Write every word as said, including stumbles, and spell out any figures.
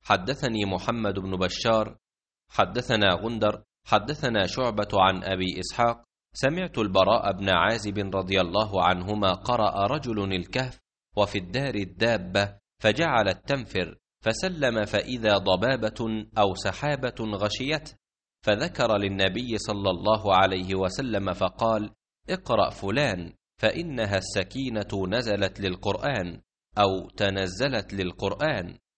حدثني محمد بن بشار حدثنا غندر حدثنا شعبة عن أبي إسحاق سمعت البراء بن عازب رضي الله عنهما قرأ رجل الكهف وفي الدار الدابة فجعلت تنفر فسلم فإذا ضبابة أو سحابة غشيته، فذكر للنبي صلى الله عليه وسلم فقال: اقرأ فلان فإنها السكينة نزلت للقرآن أو تنزلت للقرآن.